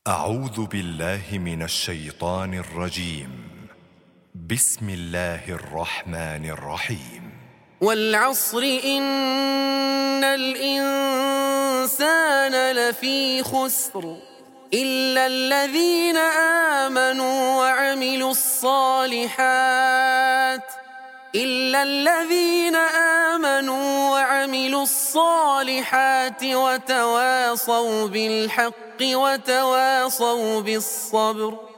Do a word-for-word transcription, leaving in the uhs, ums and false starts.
أعوذ بالله من الشيطان الرجيم. بسم الله الرحمن الرحيم. والعصر إن الإنسان لفي خسر إلا الذين آمنوا وعملوا الصالحات إلا الذين آمنوا وعملوا الصالحات وتواصوا بالحق وتواصوا بالصبر.